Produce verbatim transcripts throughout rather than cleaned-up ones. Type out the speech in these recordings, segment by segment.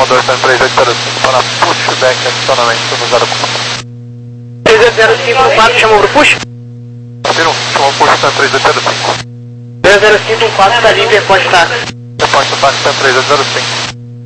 Salvador cento e três oito zero cinco para pushback, adicionamento no zero quatro. três oito zero cinco no quatro, chamou pro push? Confirmo, chamou push cento e três oito zero cinco. três zero cinco no quatro, está livre, pode estar. Reporte ataque cento e três oito zero cinco.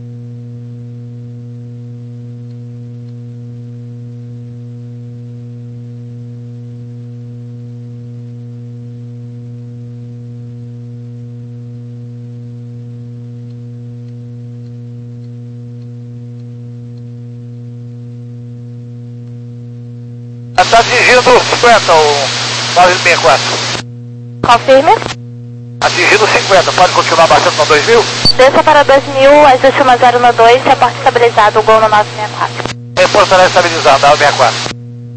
Está dirigindo cinquenta, o nove seis quatro. Confirme. Atingindo cinquenta, pode continuar baixando no dois mil? Desça para dois mil, ajuste uma zero no dois, reporte estabilizado, gol no nove seis quatro. Reporte está estabilizado, nove seis quatro.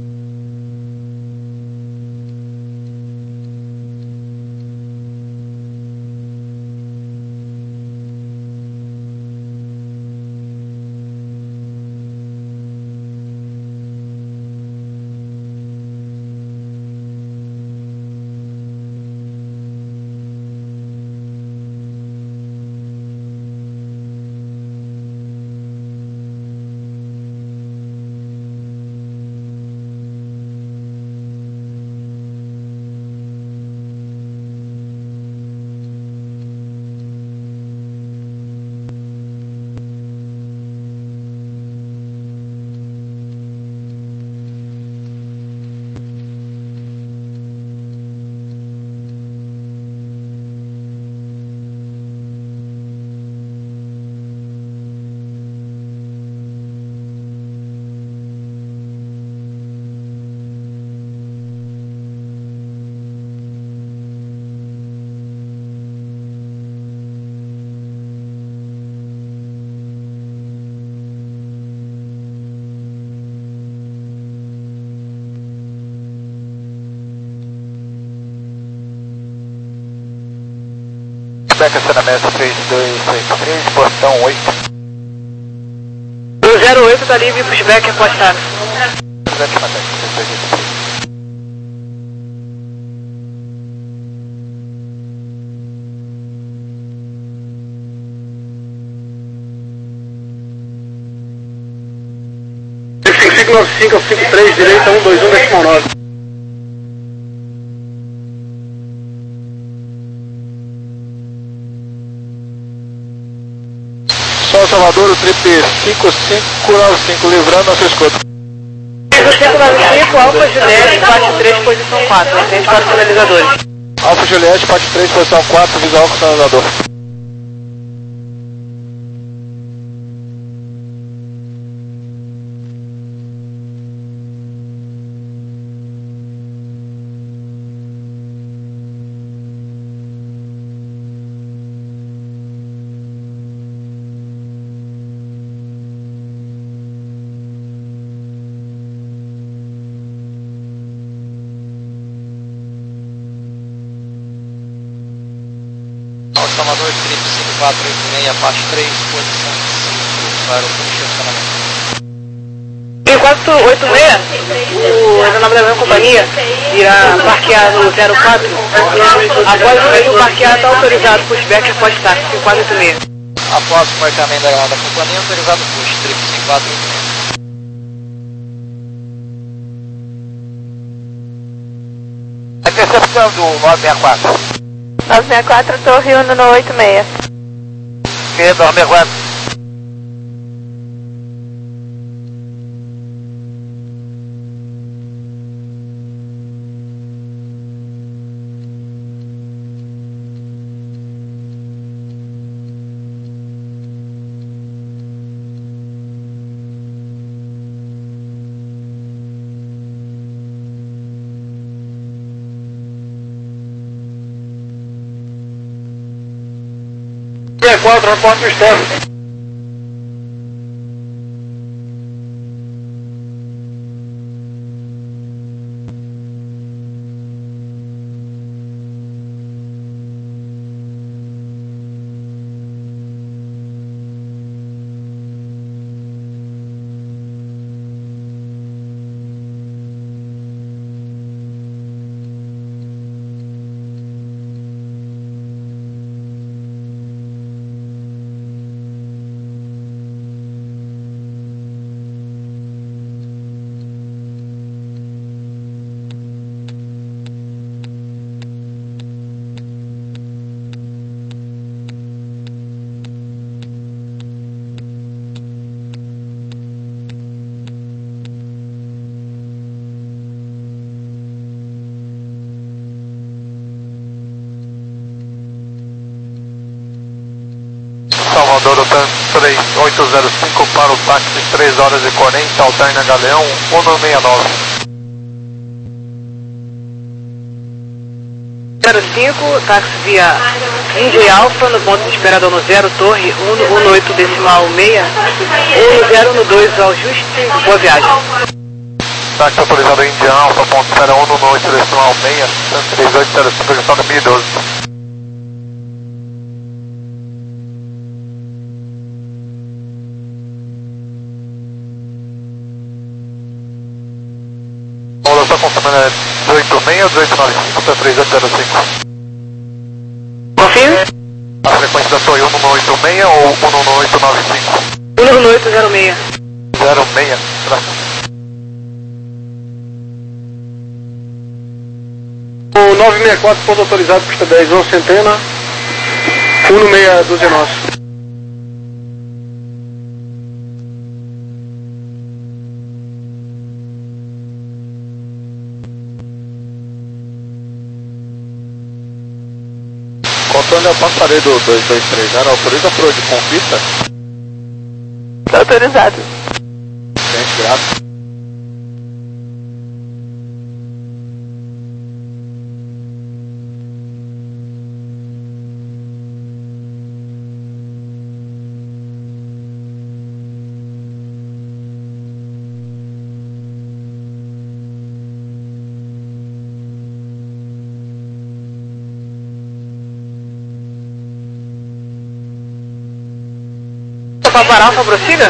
Back acionamento três dois seis três, portão oito. O zero oito está livre, pushback, pode estar. Presente, Matheus, três dois oito três. cinco nove cinco, cinco três, direita, um dois um, decimal nove. Sol Salvador, o trip cinco cinco nove cinco, livrando nosso escudo. cinco nove cinco, Alfa Juliette, parte três, posição quatro, atende para os sinalizadores. Alfa Juliette, parte três, posição quatro, visual com sinalizador. Salvador, trip cinco quatro oito seis, parte três, posição cinco, para o estacionamento. cinco quatro oito seis, o aeronave da minha companhia irá parquear no zero quatro. Após o meio parquear, está autorizado, pushback, pode estar, cinco quatro oito seis. Após o parqueamento da aeronave da companhia, autorizado push, trip cinco quatro oito seis. Interceptando o nove seis quatro. nove seis quatro, Torre Uno no oito seis. Que nove seis quatro. C quatro, reporte externo. três oito zero cinco para o táxi três horas e quarenta, alterna Galeão um um seis nove. zero cinco, táxi via Indy Alpha, no ponto de espera no zero, torre um um oito decimal seis, um zero no dois ao ajuste, boa viagem. Táxi autorizado Indy Alpha, ponto de espera um um oito decimal seis, três oito zero cinco, gestão dois mil e doze. População confirmando é dezoito seis, dezoito nove cinco, três oito zero cinco. Confirme? A frequência da torre um um oito seis ou um um oito nove cinco? um um oito zero seis. zero seis, traço. O nove seis quatro, ponto autorizado, custa dez, onze centena, um seis doze nosso. Controle ao passarei do dois dois três zero, autoriza por de conquista? Tá autorizado. Gente, grato. Papa Alpha, prossiga?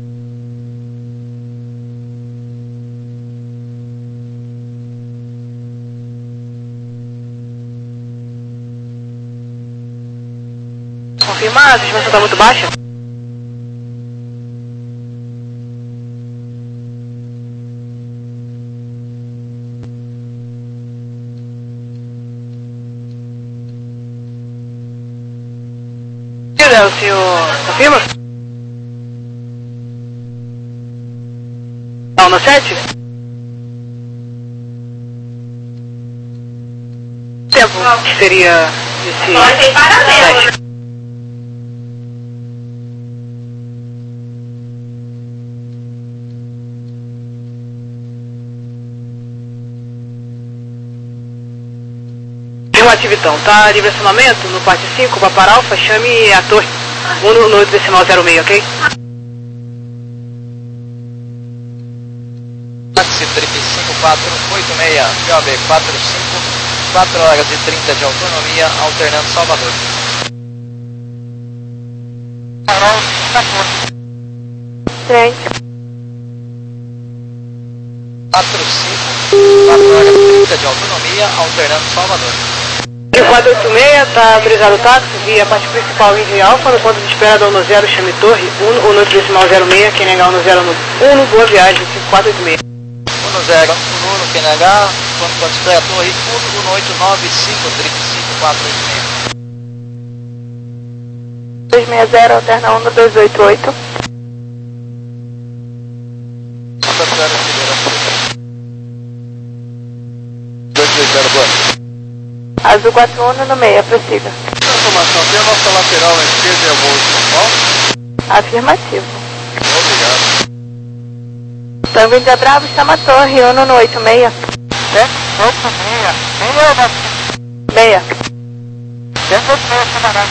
Confirmar, a estimação está muito baixa. O senhor confirma? Não, no sete? Tempo que seria esse... Nós tem paralelo. Afirmativo então, tá? Direcionamento no parte cinco, Papa Alpha, chame a torre um no oito decimal zero seis, ok? Táxi três cinco quatro oito seis, P O B quatro cinco, quatro horas e trinta de autonomia, alternando Salvador. Trem. quatro cinco, quatro horas e trinta de autonomia, alternando Salvador. quatro oito seis, tá autorizado o táxi via parte principal Indy Alpha, no ponto de espera da um zero, chame torre um no oito decimal zero seis, quem negar um zero no um, boa viagem, quatro oito seis. um zero, Uno, Q N H, ponto de espera torre um um oito nove cinco, três cinco quatro oito seis. dois seis zero, alterna um dois oito oito. dois dois zero, boa. Azul quatro um no meia, prossiga. Informação, tem a nossa lateral à esquerda e a voo de São Paulo? Afirmativo. Obrigado. Tango Índia Bravo, chama a torre um no oito seis. É? oito seis, meia ou não? Meia. Dentro do meio, camarada,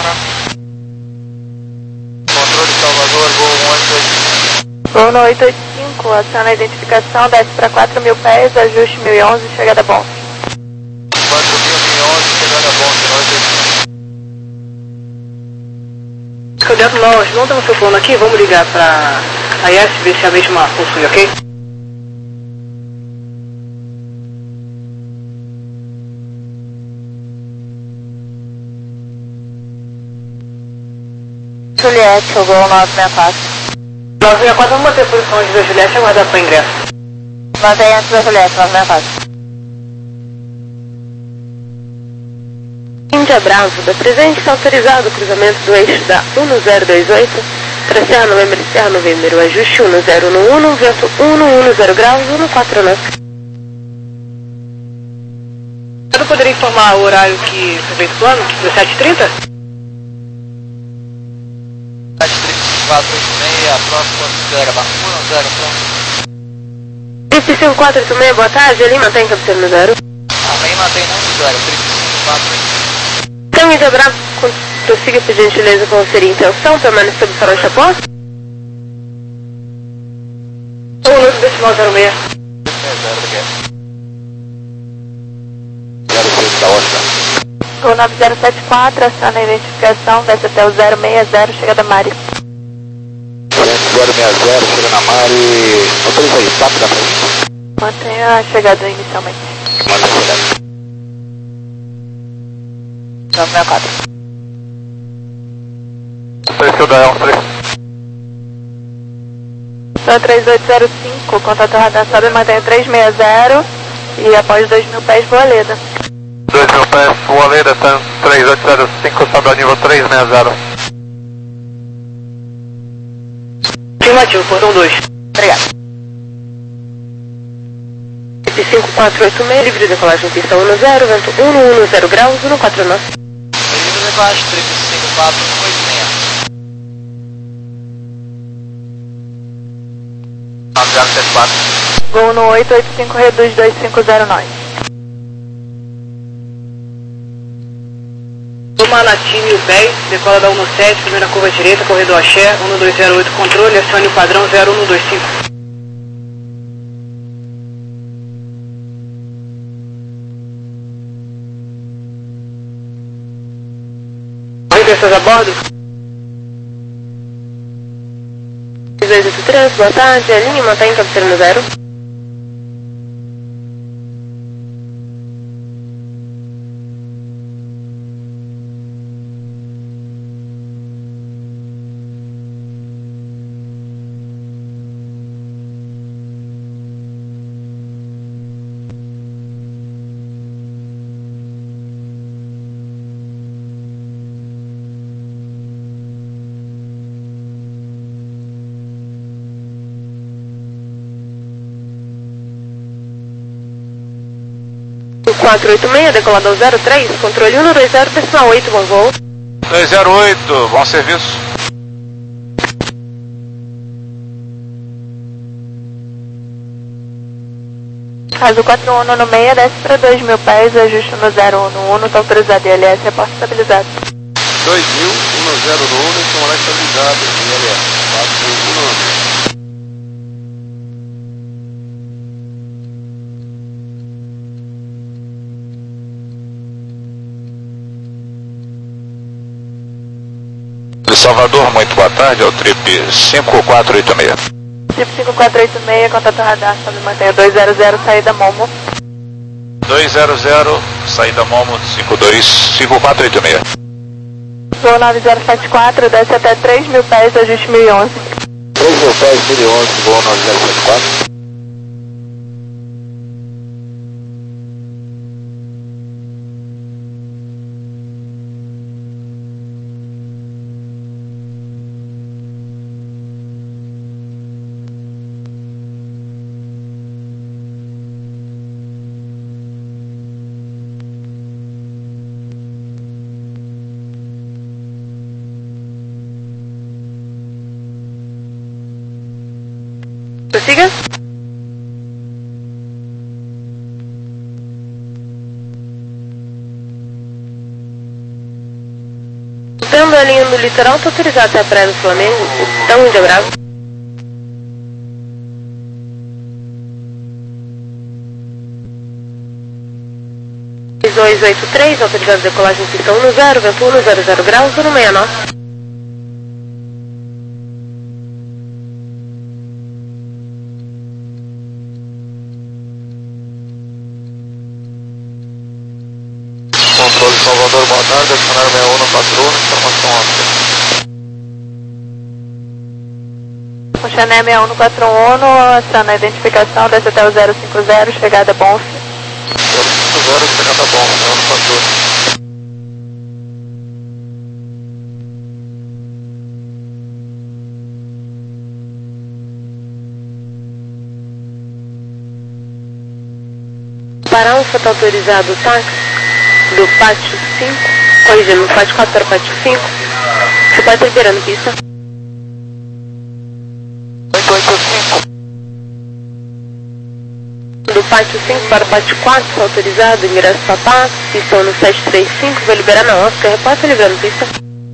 Controle Salvador, voo um oito oito. um no oito oito cinco, aciona a identificação, desce para quatro mil pés, ajuste mil e onze, chegada bom. quatro mil e onze, chegada bom, oito oito. Dentro nós não temos seu plano aqui, vamos ligar para a I S ver se a mesma possui, ok? Juliette, o gol nove seis quatro. nove seis quatro, vamos manter posições da Juliette e aguardar para o ingresso. Mantém antes da Juliette, nove seis quatro. Índia Bravo, da presente está autorizado o cruzamento do eixo da um zero dois oito, traçar Novembro Serra Novembro, ajuste um zero um um, vento um zero graus, um quatro nove. Eu poderia informar o horário que foi feito o plano, dezessete e trinta? sete trinta e quatro oito seis, próximo considera da um zero, pronto. Trip cinco quatro oito seis, boa tarde, ali mantém cabeceira no zero. Amém, mantém um zero, trip cinco quatro oito seis. Então, Índia Bravo, prossiga por gentileza qual seria a intenção, permanecer do farol Chapó. Um minuto decimal zero seis. zero seis, zero seis da Oscar. Gol nove zero sete quatro, aciona a identificação, desce até o zero seis zero, chega da Mari. zero seis zero, chega na Mari. Autoriza aí, papo da frente. Mantenha a chegada inicialmente. Manda a chegada. nove seis quatro. Perfil da Elm três. São três oito zero cinco, contato radar sobe, mantém três seis zero e após dois mil pés, Voaleda. dois mil pés, Voaleda, T A M três oito zero cinco, sobe ao nível três seis zero. Afirmativo, portão dois. Obrigado. cinco quatro oito seis, livre de decolagem, pista um zero, vento um zero graus, um quatro nove. Livre de decolagem, trip cinco quatro oito seis. nove zero sete quatro. Gol no oito oito cinco, reduz dois cinco zero nove. Toma Natim mil pés, decola da um sete, primeira curva direita, corredor Axé, um dois zero oito, controle, acione o padrão zero um dois cinco. Pessoas a bordo? dois oito três, boa tarde, a linha mantém cabeceira no zero. quatro oito seis, decolado ao zero três, controle um dois zero, decimal oito, bom voo. dois zero oito, bom serviço. Caso quatro um no seis, desce para dois mil pés, ajuste no zero um no um, está autorizado I L S, reporte estabilizado. dois mil, um zero no um, estão estabilizado, I L S, quatro um no um. Salvador, muito boa tarde, é o trip cinco quatro oito seis. Trip cinco quatro oito seis, contato radar, sobe mantenha dois zero zero, saída Momo. dois zero zero, saída Momo, cinco dois cinco quatro oito seis. Gol nove zero sete quatro, desce até três mil pés, ajuste mil e onze. três mil pés, mil e onze, Gol nove zero sete quatro. Prossiga. Usando a linha do litoral, está autorizado até a praia do Flamengo, então Índia Bravo. dois oito três, autorizado decolagem pista um zero, vento um zero zero graus, um seis nove. Controle Salvador, boa tarde, acionário seis um quatro um, informação óptica. O Chané seis um quatro um, aciona a identificação, desce até o zero cinco zero, chegada Bonf. zero cinco zero, chegada bom, seis um quatro um. Para Alfa está autorizado o táxi do pátio cinco, corrigindo, pátio quatro para o pátio cinco, você pode liberando pista. do pátio cinco para o pátio quatro, está autorizado, ingresso Papax, pistão no sete três cinco, vai liberar na Oscar, repassa liberando pista.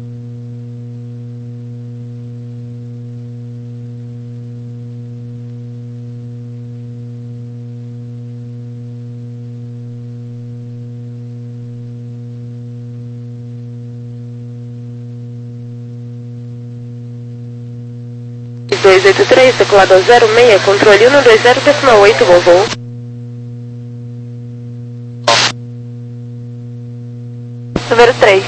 dois oito três, decolado ao zero seis, controle um dois zero, decimal oito, voo voo. Número três.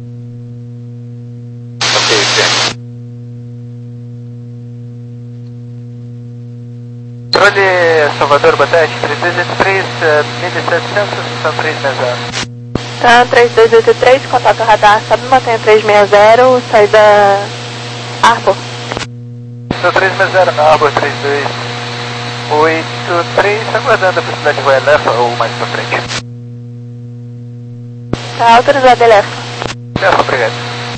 Ok, ok. Controle Salvador, boa tarde, três dois oito três, mil e setecentos, são três seis zero. Tá, três dois oito três, contato radar, sobe e mantenha três seis zero, saída Arbor. Sou três seis zero na Arbor três dois oito três, aguardando a velocidade de voo Elefa ou mais pra frente. Tá autorizado, Elefa. Elefa, obrigado.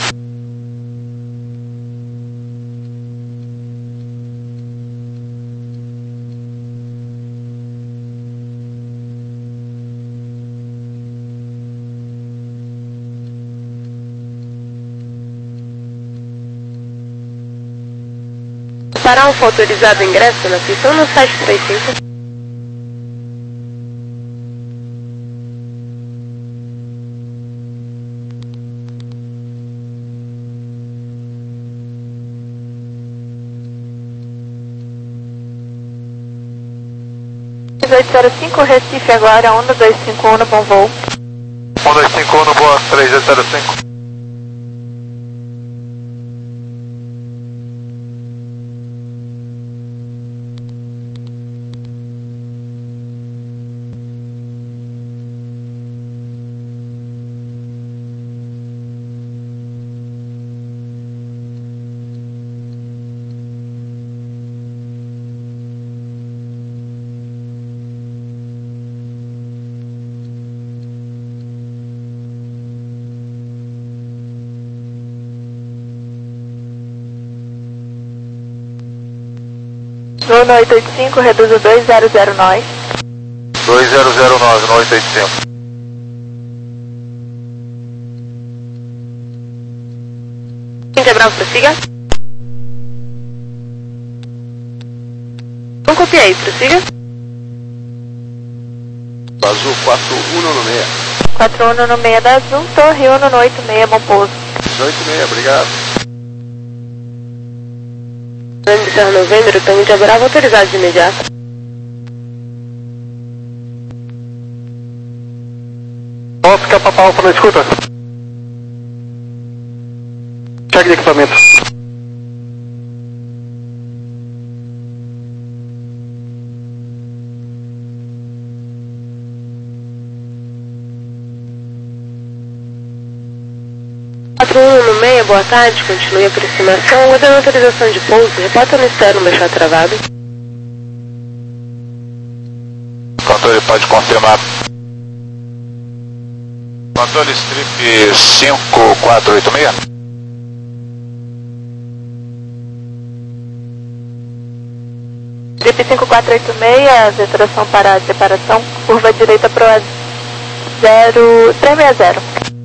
Para um autorizado ingresso na pista no sete três cinco. oito zero cinco, Recife agora, um dois cinco um no bom voo. um dois cinco um no boa, três oito zero cinco. No oito oito cinco, reduz o dois zero zero nove. dois zero zero nove no oito oito cinco. Cinco Bravo, prossiga. Não copiei, prossiga. Azul quatro um no seis. quatro um no seis da Azul, Torre um no oito seis, bom pouso. oito seis, obrigado. Novembro, novembro, tanque de Bravo, autorizado de imediato. Oscar Papa Alfa na escuta. Cheque de equipamento. quatro um no seis, boa tarde, continue a aproximação, aguardando autorização de pouso, repórter no externo, baixar travado. Controle pode confirmar. Controle strip cinco quatro oito seis. Strip cinco quatro oito seis, deturação para separação, curva direita para o zero três seis zero.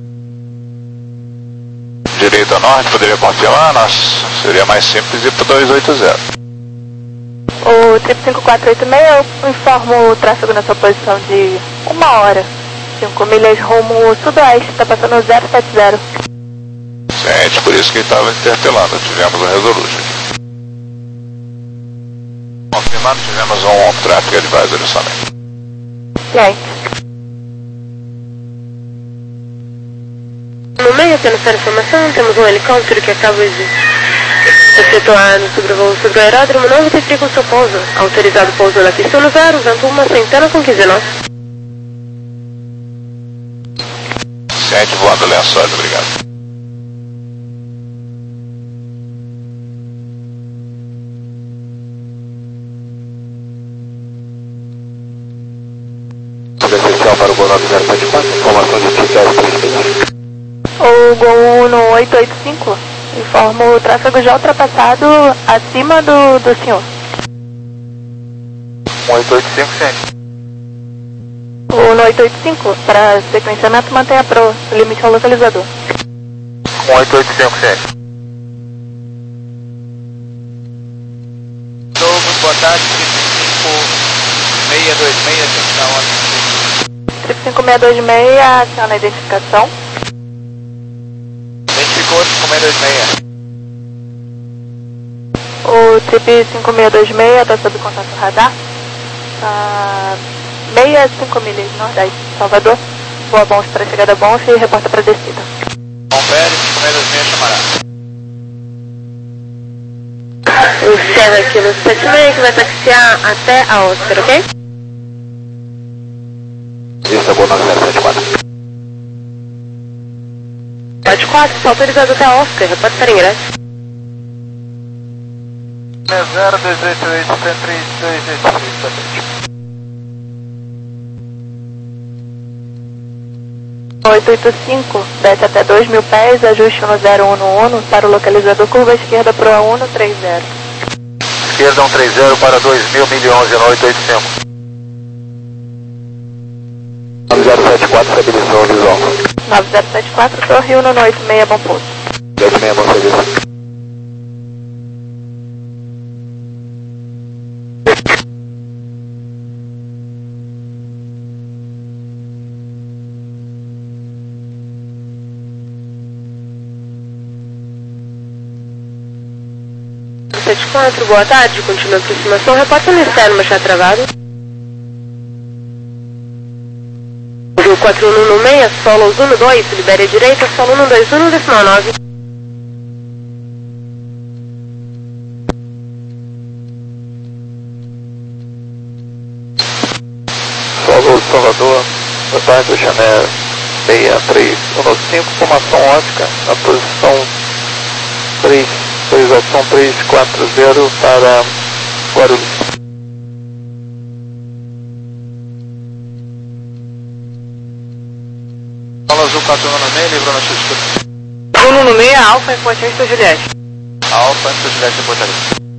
Direita norte, poderia confirmar? Nossa, seria mais simples ir para dois oito zero. O Trip cinco quatro oito seis, eu informo o tráfego na sua posição de uma hora. cinco milhas rumo sudoeste, está passando zero sete zero. Gente, por isso que ele estava interpelando, tivemos um Resolution. Confirmando, tivemos um Traffic Advisory somente. Ciente. No meio, apenas para informação, temos um helicóptero que acaba de efetuar no sobrevoo sobre o aeródromo, não verifique o seu pouso. Autorizado pouso na pista no zero, vento uma centena com quinze nós. Ciente voando Lençóis, obrigado. Especial para o Gol nove zero sete quatro, informação de T dez três minutos. O Gol um no oito oito cinco, informo o tráfego já ultrapassado acima do, do senhor. um oito oito cinco, ciente. O no oito oito cinco, para sequenciamento, mantenha pro limite ao localizador. um oito oito cinco, gente. Douglas, boa tarde, cinco seis dois seis, gente, na hora. cinco seis dois seis, aciona a identificação. Identificou cinco seis dois seis. O trip cinco seis dois seis está sob contato radar. Ah, sessenta e cinco milhas nordeste de Salvador. Voa bons para chegada bons e reporta para descida. Confere, cinco seis dois seis chamará. O Serra Kilo sete seis que vai taxiar até a Oscar, ok? Isso, é bom nove zero sete quatro. sete quatro, está autorizado até a Oscar, reporta para ingresso. zero dois oito oito, três dois oito três. oito oito cinco, desce até dois mil pés, ajuste um zero um um para o localizador curva esquerda pro A um trinta. Esquerda um trinta para dois mil, mil e onze, no oito oito cinco. nove zero sete quatro, estabilizou a visual. nove zero sete quatro, Torre Uno no oito seis, bom pouso. oito seis, bom serviço. sete quatro, boa tarde, continua a aproximação, reporta no externo, mas está travado. Rio quatro um um seis, solo um dois, libere a direita, solo um dois um, decimal nove. Solo Salvador, boa tarde, Chané seis três um cinco, formação ótica, na posição três. Autorização três quatro zero para Guarulhos. Solo Azul quatro um seis, livrou na sua escuta. um um seis, Alfa em Poitiers, Juliette. Alfa, São Juliette, Portaria.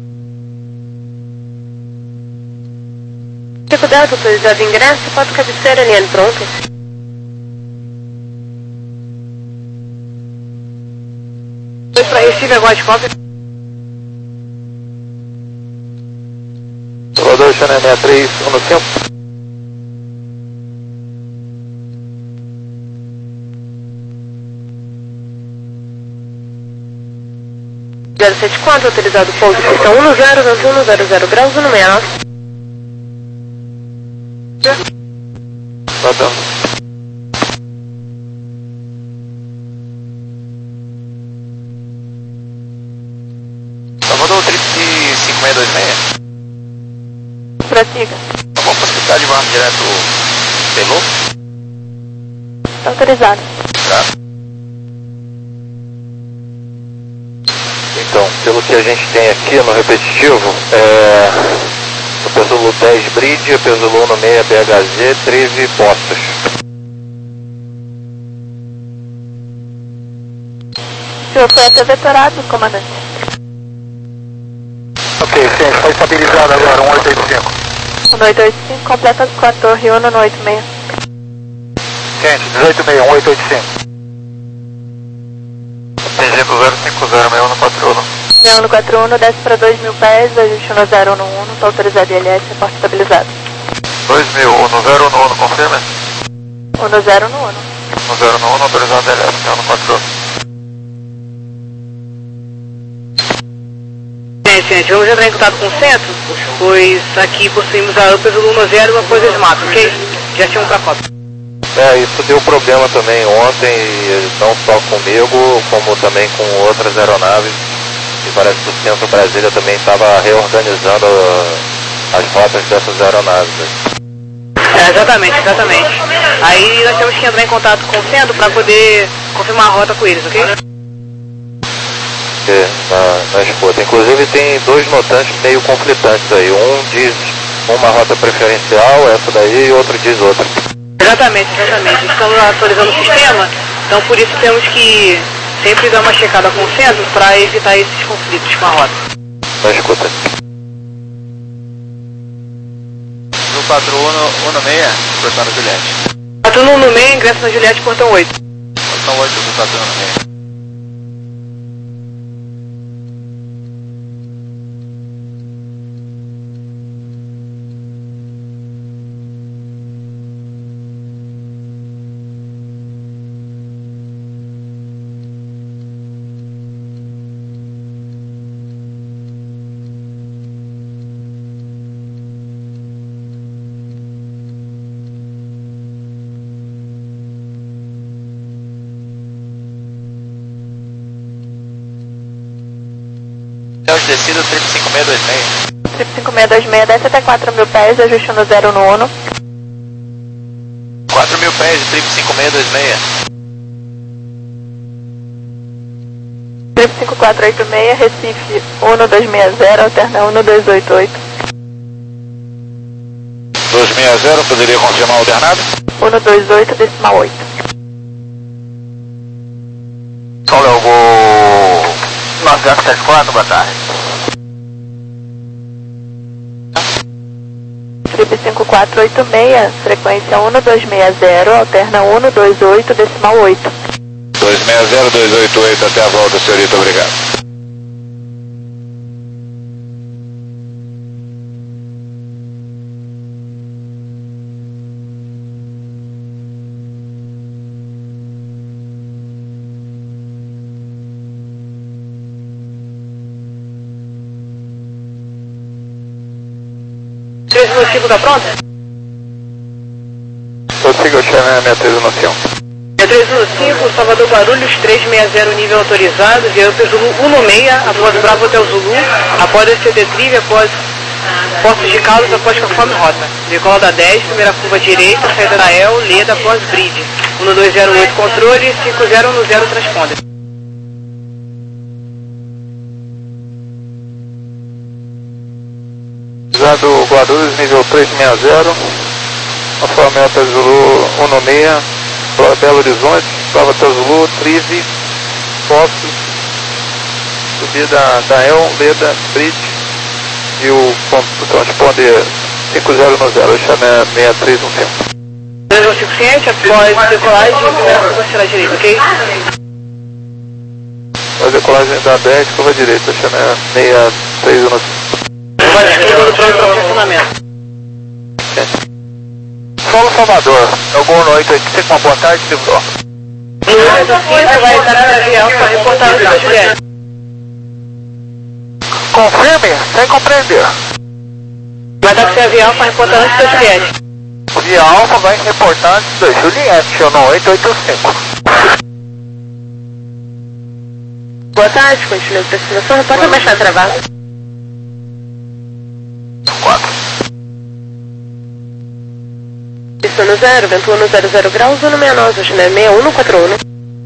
Dificuldade, autorizado ingresso, quatro cabeceira, linha de pronto. dois para Recife, agora de cópia. Salvador, Chané seis três um cinco. zero sete quatro, autorizado pouso, pista um zero, um zero zero graus, um seis nove. Rodando. Salvador, trip cinco seis dois seis. Prossiga. Tá bom, possibilidade de voar direto pelo? Está autorizado. Tá. Então, pelo que a gente tem aqui no repetitivo, é o peso Zulu dez Bridge, o peso Zulu no seis B H Z, treze postos. O senhor foi até vetorado, comandante. Ok, sim, está estabilizado agora, um oito oito cinco. um oito oito cinco, completa com a torre Uno no oito seis. Gente, dezoito seis, um oito oito cinco. Atingindo zero cinco zero, meio um quatro um. meio um quatro um, desce para dois mil pés, ajuste no zero um um, está autorizado I L S, porta estabilizado. dois mil, um zero um um, confirma? um zero um um. um zero um um, autorizado I L S, meio um quatro um. Gente, gente, vamos entrar em contato com o centro, pois aqui possuímos a UPA Zulu zero e uma coisa de mato, ok? Já tinha um pra foto. É, isso deu problema também ontem, e não só comigo, como também com outras aeronaves. E parece que o Centro Brasília também estava reorganizando as rotas dessas aeronaves. É, exatamente, exatamente. Aí nós temos que entrar em contato com o centro para poder confirmar a rota com eles, ok? Na, na escuta. Inclusive tem dois notantes meio conflitantes aí. Um diz uma rota preferencial, essa daí, e outro diz outra. Exatamente, exatamente. Estamos atualizando o sistema, então por isso temos que sempre dar uma checada com o centro para evitar esses conflitos com a rota. Na escuta. quatro um seis, portão Juliette. quatro um no meio, ingresso na Juliette, portão oito. Portão oito do quatro um no meio. Deus descido, triplo cinco seis dois seis. triplo cinco seis dois seis, desce até quatro mil pés, ajuste no zero no Uno. quatro mil pés, triplo cinco seis dois seis. triplo cinco quatro oito seis, Recife Uno dois seis zero, alterna Uno dois oito oito. dois seis zero, poderia confirmar o alternado? Uno dois oito, decimal oito. São Léo, vou... nove zero sete quatro, boa tarde. triplo cinco quatro oito seis, frequência Uno dois seis zero, alterna Uno dois oito, decimal oito. dois seis zero, dois oito oito, até a volta, senhorita, obrigado. três um cinco tá pronta? Eu sigo o chame minha três um cinco. três um cinco, Salvador Guarulhos, três seis zero, nível autorizado, Viamp Zulu um seis, após Bravo Hotel Zulu, após S C D Trivia, após Poços de Caldas, após conforme rota. Decola da dez, primeira curva direita, saída da El, Leda, após Bridge. um dois zero oito controle, cinco zero um zero transponder. Usado Guarulhos, nível três seis zero, conforme Hotel Zulu um seis, para Belo Horizonte, Bravo Hotel Zulu, Trive, Poços, subida da El, Leda, Bridge, e o, o transponder cinco zero um zero, eu chamei seis três um cinco. três um cinco ciente, após decolagem, primeira curva será direita, ok? A decolagem da dez, curva direita, eu chamei seis três um cinco. Vai esquerda para o funcionamento. Solo Salvador, algum noite oito cinco, uma boa tarde, livrou. No oito cinco vai entrar na avião para reportar o da Juliette. Confirme, sem compreender. Vai dar para ser avião para reportar antes da Juliette. Via Alfa vai reportar antes da Juliette, no oito oito cinco. Boa tarde, continua a aproximação, reporta baixar travado. quatro. Pista no zero, vento Uno zero zero graus, Uno seis nove, hoje é seis um quatro um.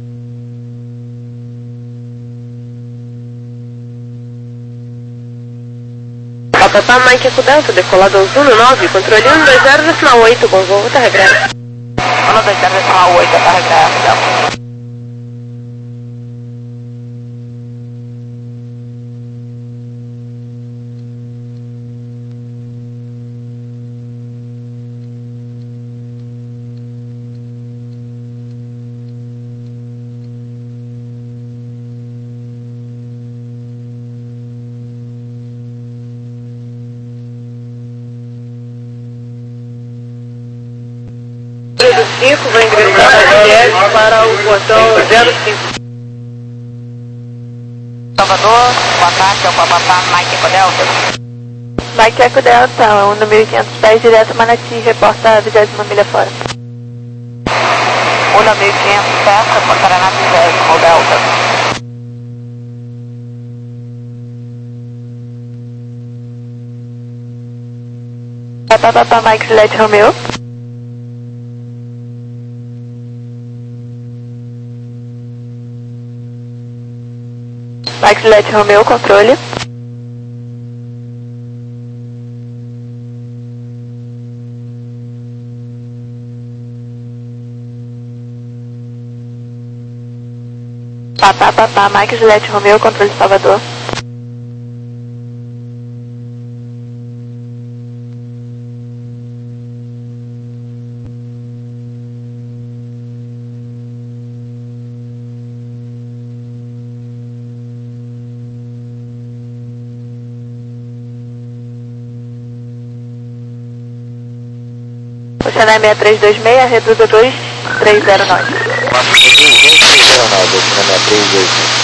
Papapá, Mike Eco Delta, decolado aos Uno nove, controle um dois zero decimal oito, bom voo, tá regresso. um dois zero decimal oito, tá regresso. cinco vai ingressar na Juliette para o portão zero cinco. Salvador, boa tarde, é o Papapá, Mike Eco Delta. Mike Eco Delta, Uno mil e quinhentos pés, direto Manati, reporta a vigésima milha fora. Uno mil e quinhentos pés, reportará na vigésima, Delta. Papapá, Mike Juliette Romeo. Mike Juliette Romeo, controle. Papá, papá, Mike Juliette Romeo, controle Salvador. Oceané seis três dois seis, reduza dois três zero nove. quatro dois três zero nove, Oceané seis três dois seis.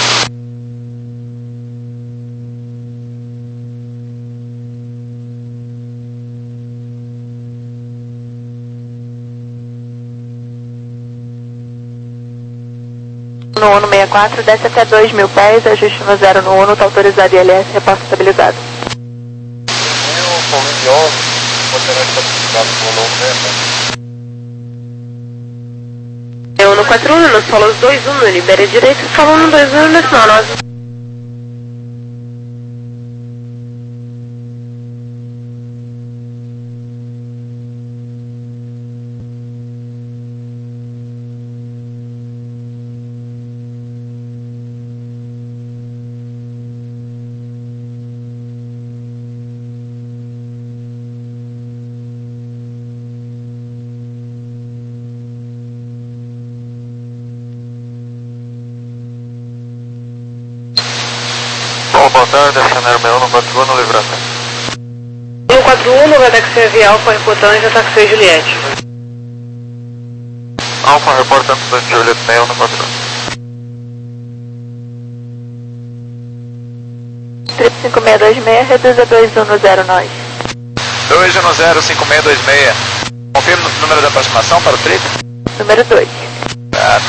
No Uno sessenta e quatro, desce até dois mil pés, ajuste no zero no Uno, está autorizado I L S, reposta estabilizado. Eu, Paulinho de onze, Oceané está estabilizado no volume É Uno quatro um, nos solos dois um, no libere direito, solo um dois um, decimal nove. Boa tarde, Oceané seis um quatro um no livramento. um quatro um, no Redaxé Via Alfa, reportando já Taxi Juliette. Alfa reportando da Juliette seis um quatro um. Trip cinco seis dois seis, reduza dois um zero nove. dois um zero cinco seis dois seis. Confirme o número de aproximação para o trip? Número dois. Ah.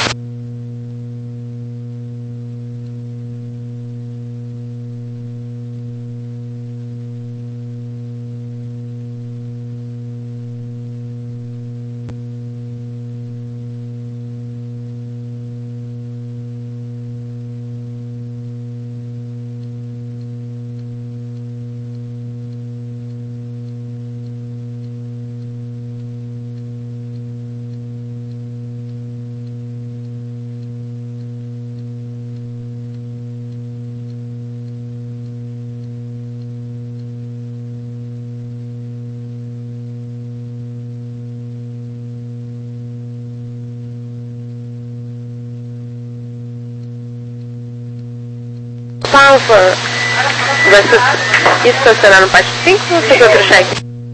Alfa, vai se estacionar no pátio cinco ou fazer outro cheque?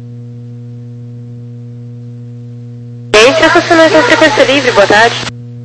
Gente, estacionar em frequência livre, boa tarde.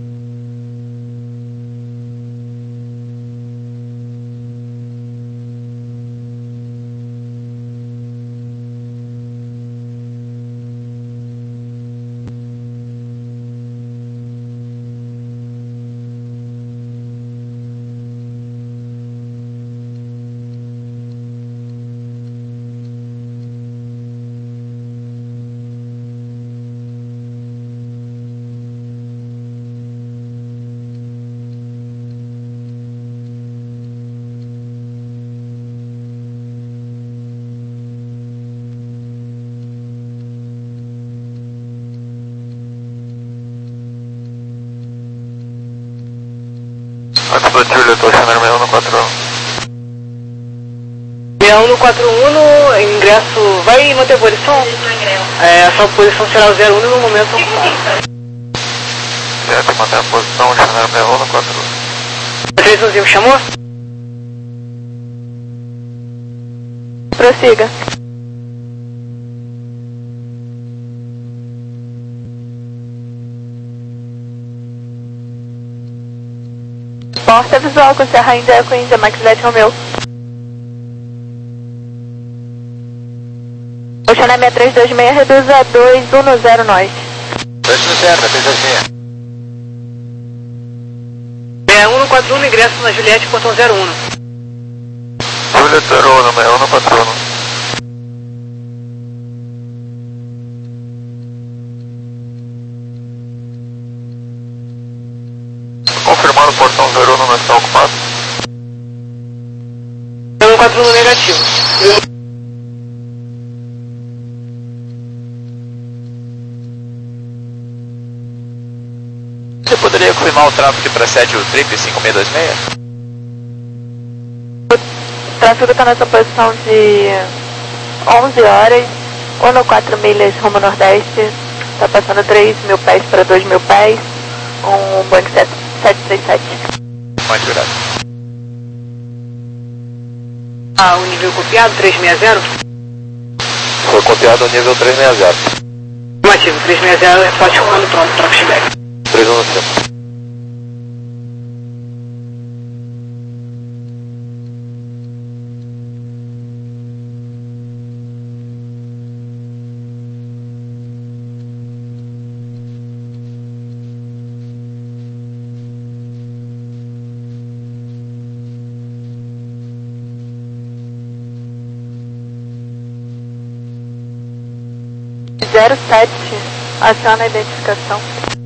Aqui da Juliette, Oceané seis um quatro um. seis um quatro um, no ingresso, vai manter a posição? É, a sua posição será o zero um no momento. Certo, manter a posição, Oceané seis um quatro um. três um me chamou? Prossiga. Porta visual com Serra Índia com Índia, Max Juliette Romeo. Oceané seis três dois seis, reduza dois um zero nove. dois um zero, três dois seis. seis um quatro um, ingresso na Juliette, portão zero um. Juliette zero um, seis um quatro um. Confirmando o portão zero um não está ocupado. seis um quatro um negativo. Você poderia confirmar o tráfego que precede o trip cinco seis dois seis? O tráfego está nessa posição de onze horas, Uno quatro milhas rumo nordeste, está passando três mil pés para dois mil pés, um Boeing sete três sete. Muito obrigado. Ah, o nível copiado, trezentos e sessenta? Foi copiado o nível trezentos e sessenta. Afirmativo, três seis zero, reporte comando pronto para pushback. três um cinco. zero sete, aciona a identificação.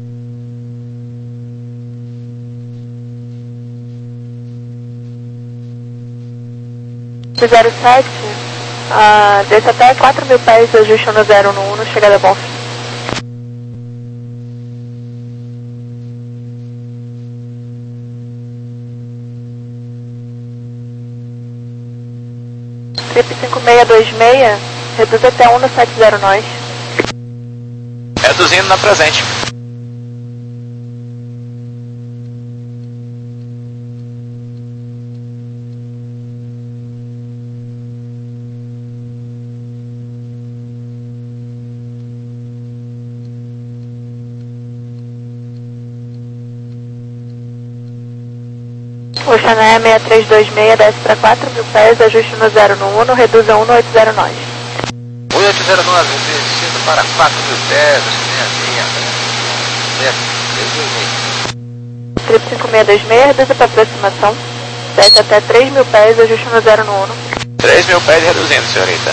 zero sete, ah, desce até quatro mil pés, ajuste no zero no um, chegada bom. Trip cinco seis dois seis, reduz até um no sete zero nós. Reduzindo na presente. Oceané seis três dois seis, desce para quatro mil pés, ajuste no zero no um, reduz a um no oito zero nós. oito zero nove, descendo para quatro mil pés, meia, meia, meia. Trip cinco seis dois seis, reduza para aproximação, desce até três mil pés, ajuste no zero no um. três mil pés reduzindo, senhorita.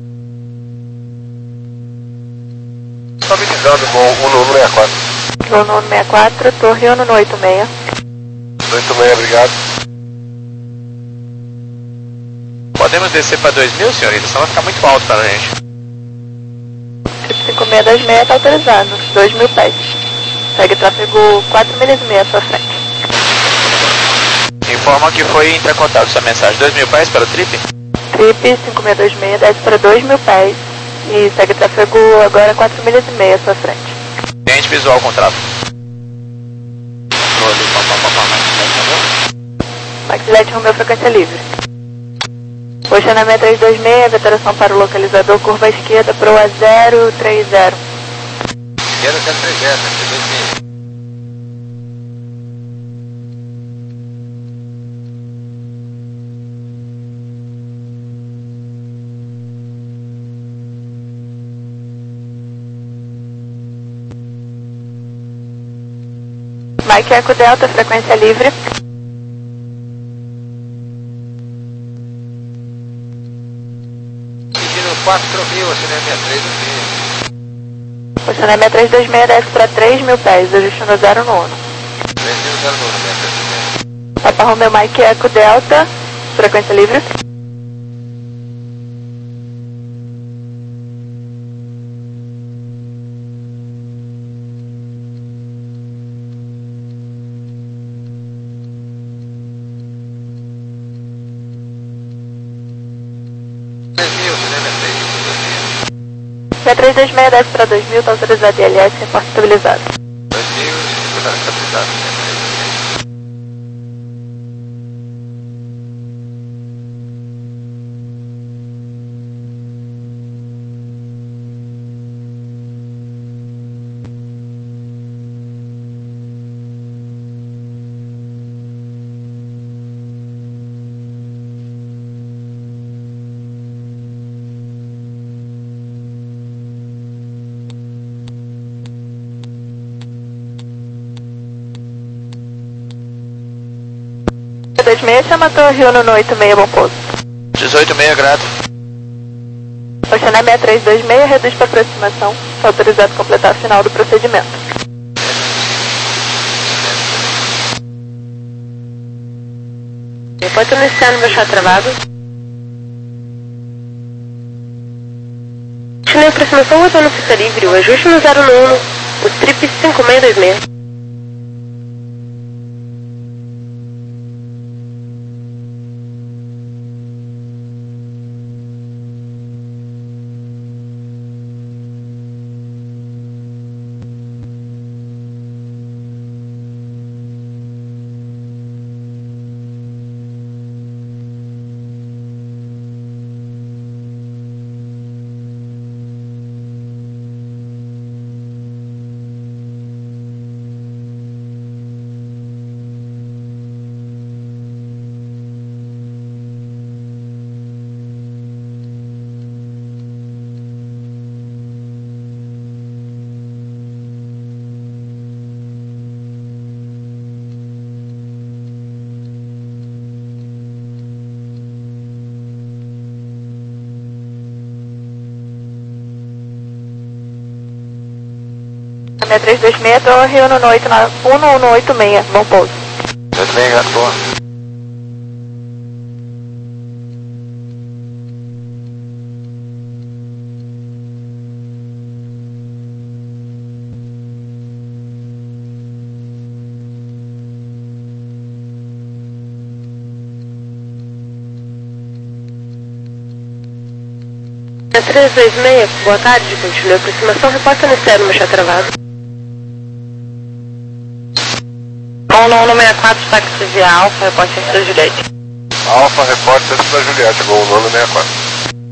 Estabilizando com o Uno sessenta e quatro. Uno sessenta e quatro, torre Uno no oito seis. oito seis, obrigado. Podemos descer para dois mil, senhorita? Senão vai ficar muito alto para a gente. Trip cinco seis dois seis está autorizado, dois mil pés. Segue tráfego quatro milhas e meia à sua frente. Informa que foi intercontado sua mensagem. dois mil pés para o trip? Trip cinco seis dois seis desce para dois mil pés e segue tráfego agora quatro milhas e meia à sua frente. Cliente visual com tráfego. Maxilete Romeo, frequência livre. Oceana seis três dois seis, veteração para o localizador, curva à esquerda para o A zero três zero. Esquerda zero três zero, dois mil. Mike Eco Delta, frequência livre. quatro mil, Oceana seis três dois seis. Oceana seis três dois seis desce para três mil pés, ajuste no zero no um. três mil, zero no um, Papa Romeo Mike Eco Delta, frequência livre. seis três dois seis desce para dois mil, está autorizado I L S, reporte estabilizado. dois mil, estabilizado. dois seis, chama a torre Uno no oito seis, bom pouso. dezoito seis, grato. Oceana seis três dois seis, reduz para aproximação, está autorizado a completar o final do procedimento. Pode iniciar no meu chá travado. Na aproximação, o dono fica livre, o ajuste no zero no um, o trip cinco seis dois seis. seis três dois seis, Torre um um oito seis, bom pouso. dois seis, Gaspar. três dois seis, boa tarde, continua a aproximação, reporta no externo, mas está travado. um nove seis quatro, táxi via Alfa, reporte centro da Juliette. Alfa, repórter centro da Juliette, gol um nove seis quatro.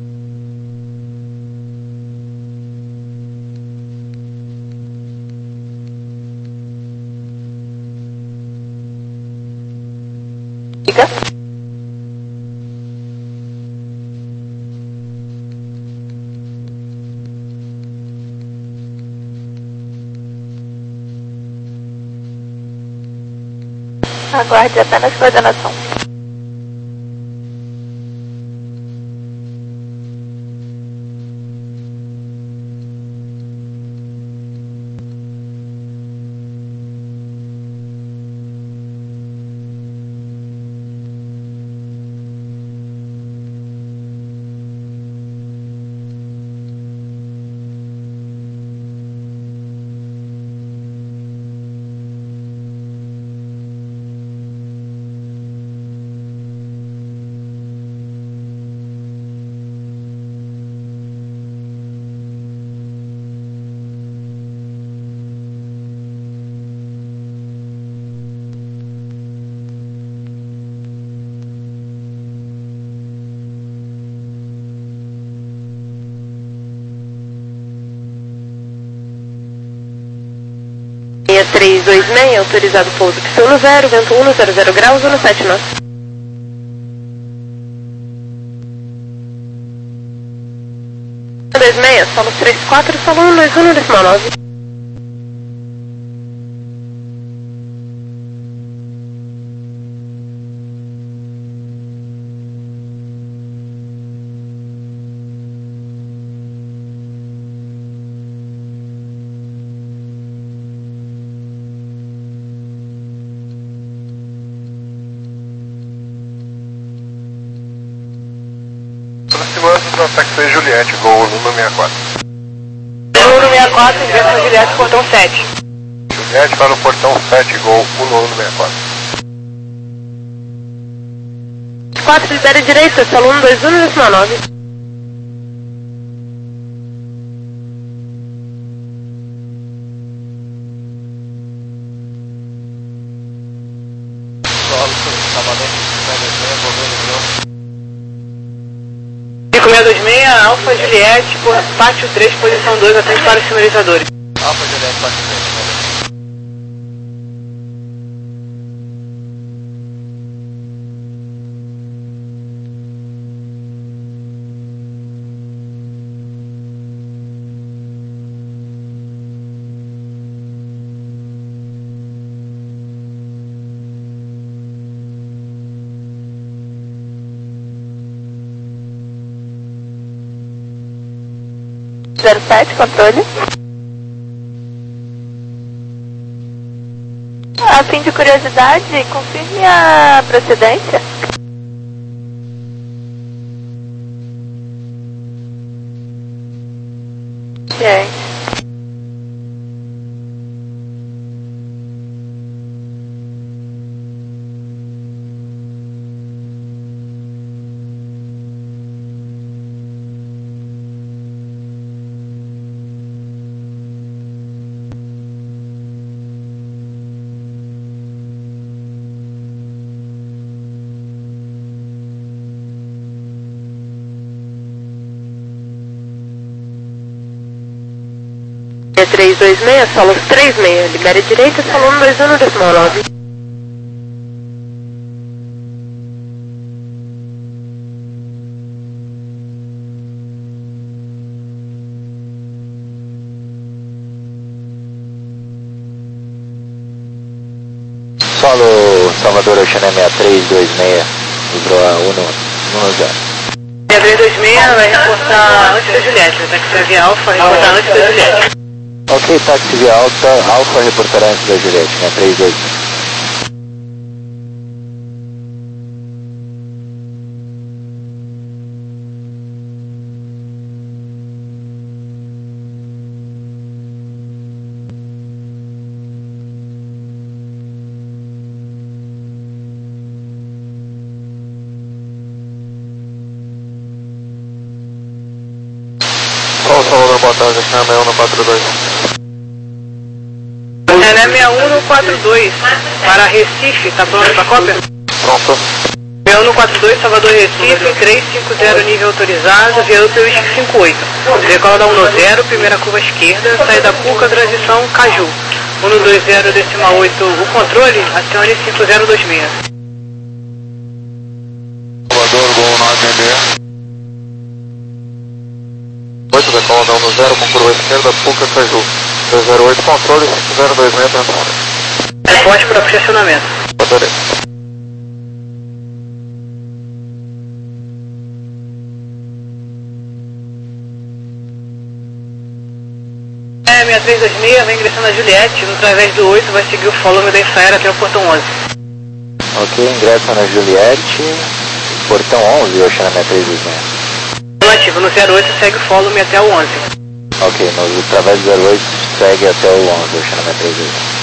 Fica. Aguarde apenas coordenação. seis três dois seis, autorizado pouso Pistolo zero, vento um, zero zero graus, um sete nove. dois seis, solo três quatro, solo um dois um, decimal nove. Aproximando da táxi Juliette, gol um seis quatro. um seis quatro, direção Juliette, portão sete. Juliette para o portão sete, gol um seis quatro. quatro, libera direita, solo um dois um, decimal nove. Salvador, cinco seis dois seis, Alfa Juliette, por pátio três, posição dois, atende para os sinalizadores. Alfa Juliette, pátio três, valeu. zero sete, controle. A fim de curiosidade, confirme a procedência. Gente. três dois seis, solo três seis, libere direita, solo um dois um, decimal nove. Solo Salvador Oceané seis três dois seis, livrou a um um zero. seis três dois seis vai reportar antes da Juliette, vai taxi via Alfa, reportar antes da Juliette. Ok, táxi via alta, Alfa reportará antes da Juliette, né? três dois. Qual o Salvador, boa tarde, aqui é a sessenta e um no quatro dois. É, né, sessenta e um no quatro dois, para Recife, tá pronto pra cópia? Pronto. sessenta e um no quatro dois, Salvador Recife, trezentos e cinquenta nível autorizado, avião pelo cinquenta e oito. Decola da um zero, primeira curva esquerda, saída Cuca, transição Caju. cento e vinte decimal oito, o controle, acione cinco zero dois seis. Salvador, Gol nove B. oito, decola da um zero, com curva esquerda, Puca, Caju. dois zero oito, controle, cinco zero dois seis, transponder. Resposte para estacionamento. Adorei. É, sessenta e três dois seis, vem ingressando a Juliette, no través do oito, vai seguir o follow da Infraero até o portão onze. Ok, ingressa na Juliette, portão onze, Oceana sessenta e três dois seis. Ativo no zero oito, segue o follow até o onze. Ok, no através do zero oito segue até o onze, Oceana sessenta e três dois seis.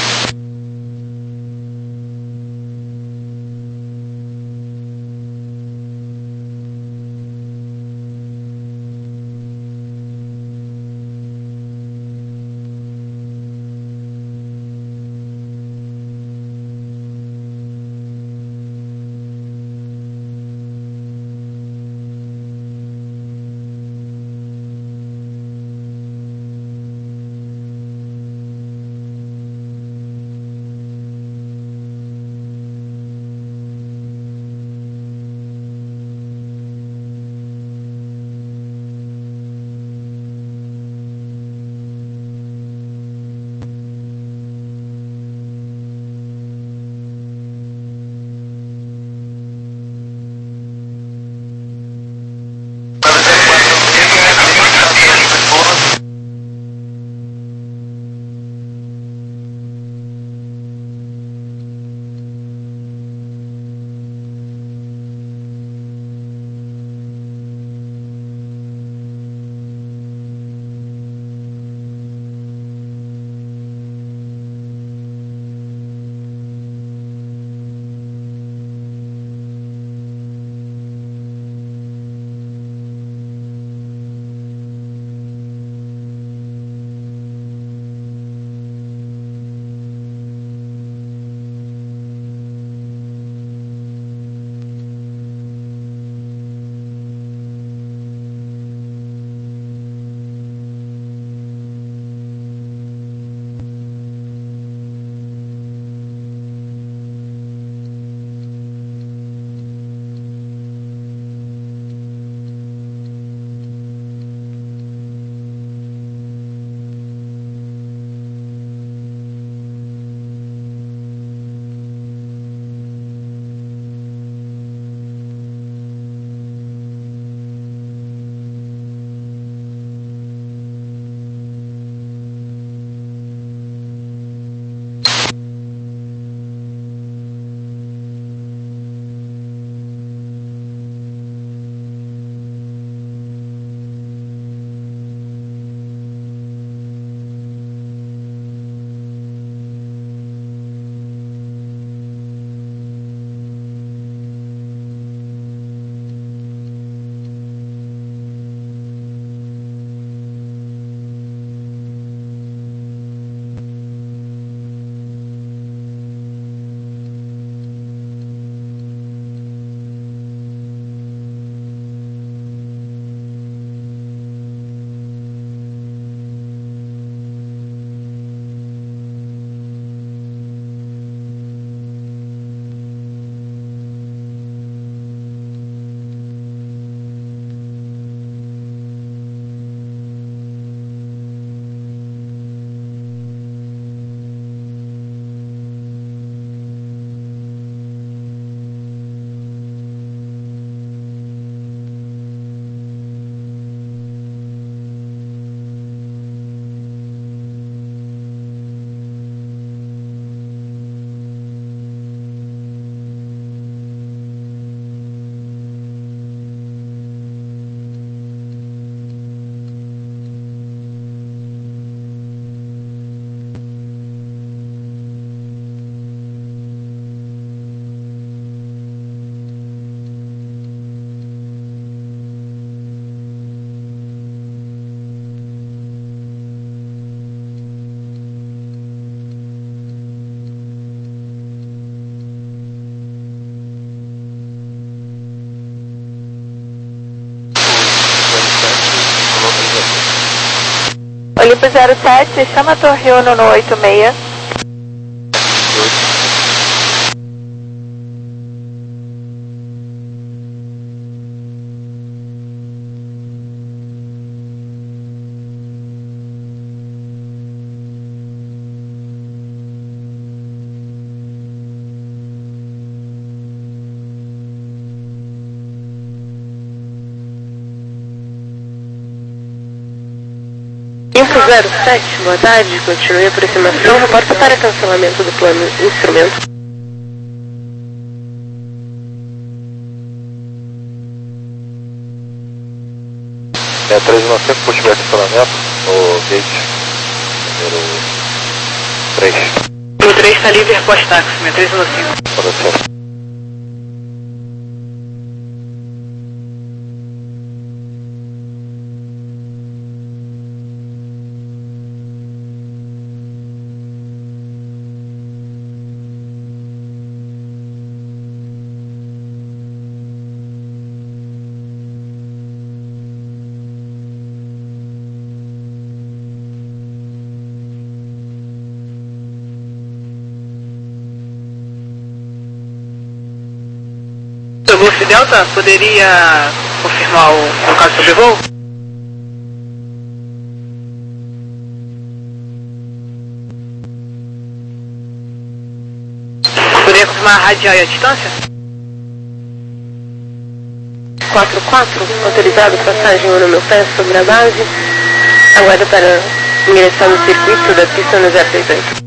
Olimpo zero sete, chama a Torre Uno no oito seis. Info zero sete, boa tarde, continue a aproximação, reporta para cancelamento do plano instrumento. É três nove cinco, push back cancelamento, no gate número três. O três está livre, repórte táxi, três nove cinco. Pode ser. Golf Delta, poderia confirmar o local sobre voo? Poderia confirmar a radial e a distância? quatro quatro, autorizado passagem no meu pé sobre a base. Aguarda para ingressar no circuito da pista no zero seis oito.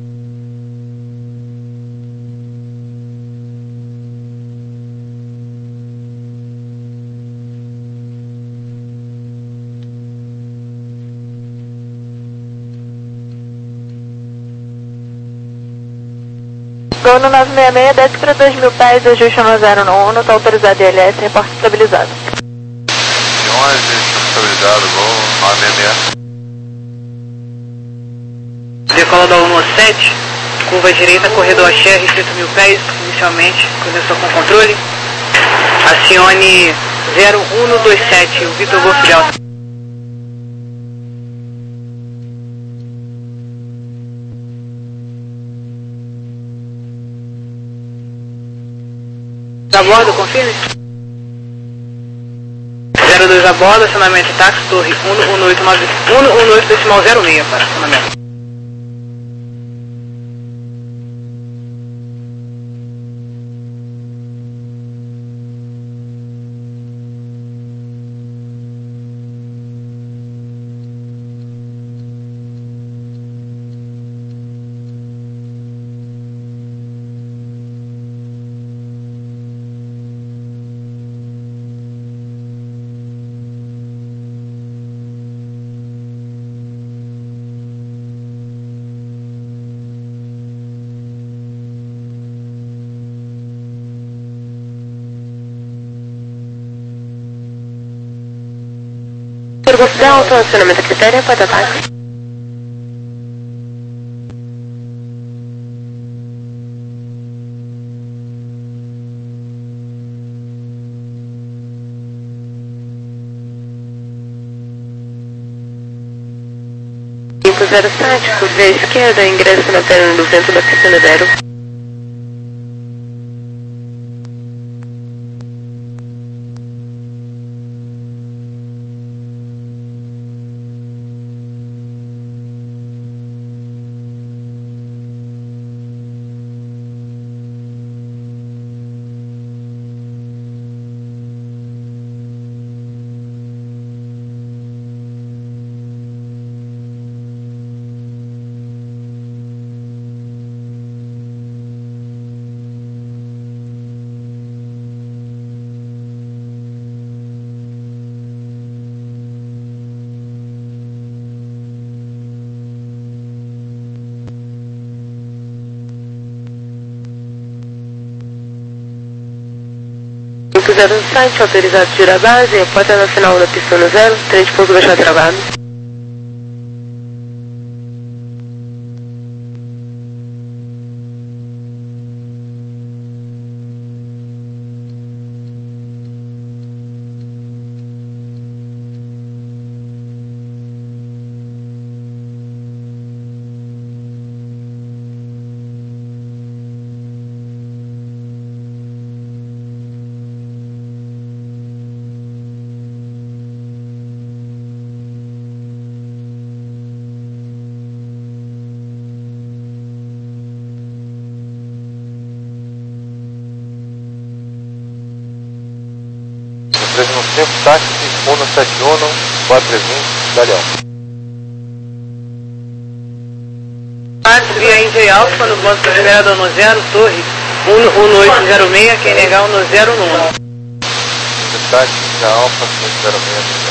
Gol no nove seis seis, desce para dois mil pés, ajuste no zero um, está autorizado I L S, reporte estabilizado. onze, estabilizado, gol, nove seis seis. Decola da um sete, curva direita, corredor Axé, restrito mil pés, inicialmente, começou com controle. Acione zero um dois sete, o Vitor Golf Delta. A bordo, confirme. zero dois a bordo, acionamento táxi, torre um um oito nove, um um oito decimal zero seis para acionamento. Golf Delta, acionamento critério, pode ataque. Info zero sete, curva à esquerda, ingresso na perna do vento da pista zero. zero sete, autorizado de ir à base, porta na final da pista no zero, trem de pouso baixar travado. três um cinco, táxi, um sete um, quatro vinte, Galeão. Táxi via Índia Alfa no banco do Generador no zero, torre um oito zero seis, quem negar no zero um. Táxi, Índia Alfa, oito zero seis.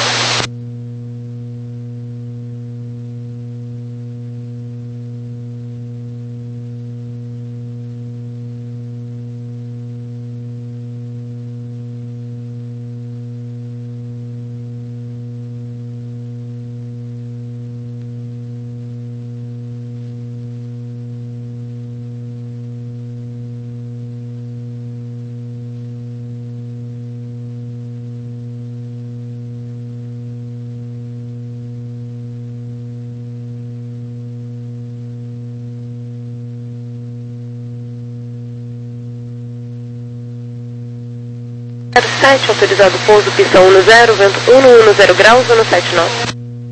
sete, autorizado pouso, pista um zero, vento um zero graus, zona sete nove.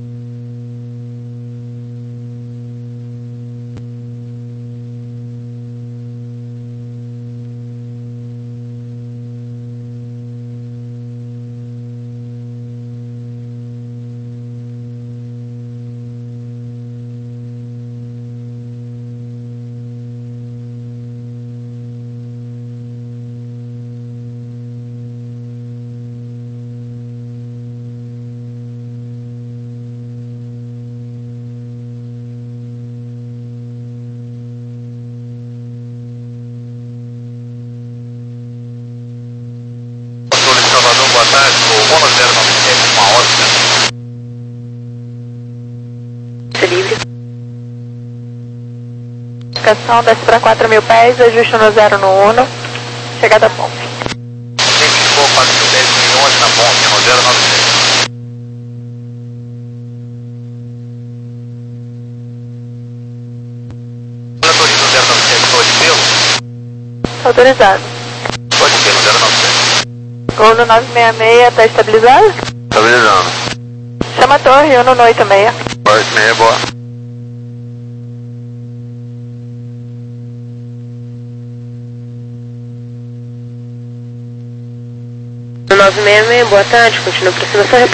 Boa tarde, o Mono zero nove sete, uma ótica. Tá livre. Classificação desce para quatro mil pés, ajuste no zero no Uno, chegada a ponte. Identificou quatro mil dez milhões na ponte, no zero nove sete. Autoriza o zero nove sete, pode pelo? Autorizado. Pode pelo, zero nove sete. Gol no nove seis seis, está estabilizado? Estabilizando. Chama a torre, Uno no oito seis. oito seis, boa. nove seis seis, boa tarde, continua aproximação.